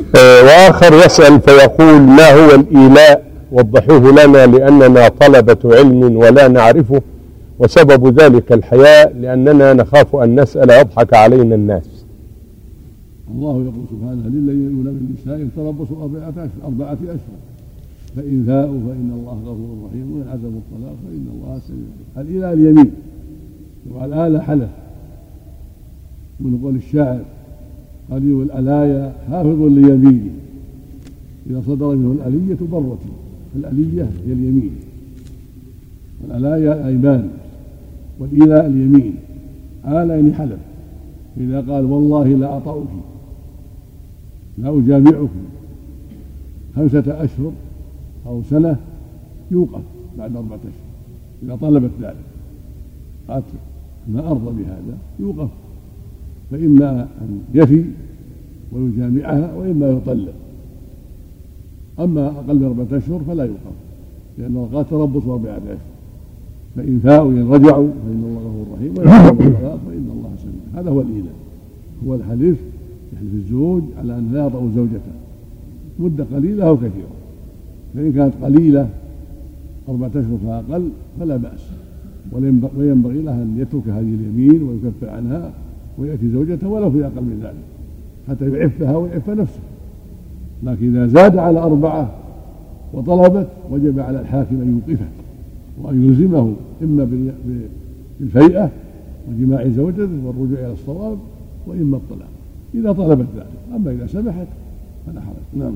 وآخر يسأل فيقول: ما هو الإيلاء؟ وضحوه لنا لأننا طلبة علم ولا نعرفه، وسبب ذلك الحياء لأننا نخاف أن نسأل يضحك علينا الناس. الله يقول سبحانه: للذين يؤمنون بالنساء تربصوا 4 أشهر فإن فاءوا فإن الله غفور رحيم وإن عزموا الطلاق فإن الله سميع عليم. الإيلاء اليمين، والآلة حلف، من قول الشاعر: قليل الألايا حافظ ليمينه إذا صدر منه الألية برتي. الألية هي اليمين، والألايا الأيمان، والإيلاء اليمين. آلة يعني حلف، إذا قال: والله لا أطأك لا أجامعك 5 أشهر أو سنة، يوقف بعد 4 أشهر. إذا طلبت ذلك قالت: ما أرضى بهذا، يوقف، فإما أن يفي ويجامعها وإما يطلق. أما أقل من 4 أشهر فلا يوقف، لأن الله تربص 4 أشهر، فإن فاءوا إن رجعوا فإن الله غفور رحيم وإن عزموا الطلاق فإن الله سميع. هذا هو الإيلاء، هو الحلف، يحلف الزوج على أن لا يطأ زوجته مدة قليلة أو كثيرة. فإن كانت قليلة 4 أشهر فأقل فلا بأس، وينبغي له أن يترك هذه اليمين ويكفر عنها ويأتي زوجته ولو في أقل من ذلك حتى يعفها ويعف نفسه. لكن إذا زاد على 4 وطلبت وجب على الحاكم أن يوقفه وأن يلزمه إما بالفيئة وجماع زوجته والرجوع إلى الصواب، وإما الطلاق إذا طلبت ذلك. أما إذا سمحت فلا حرج. نعم.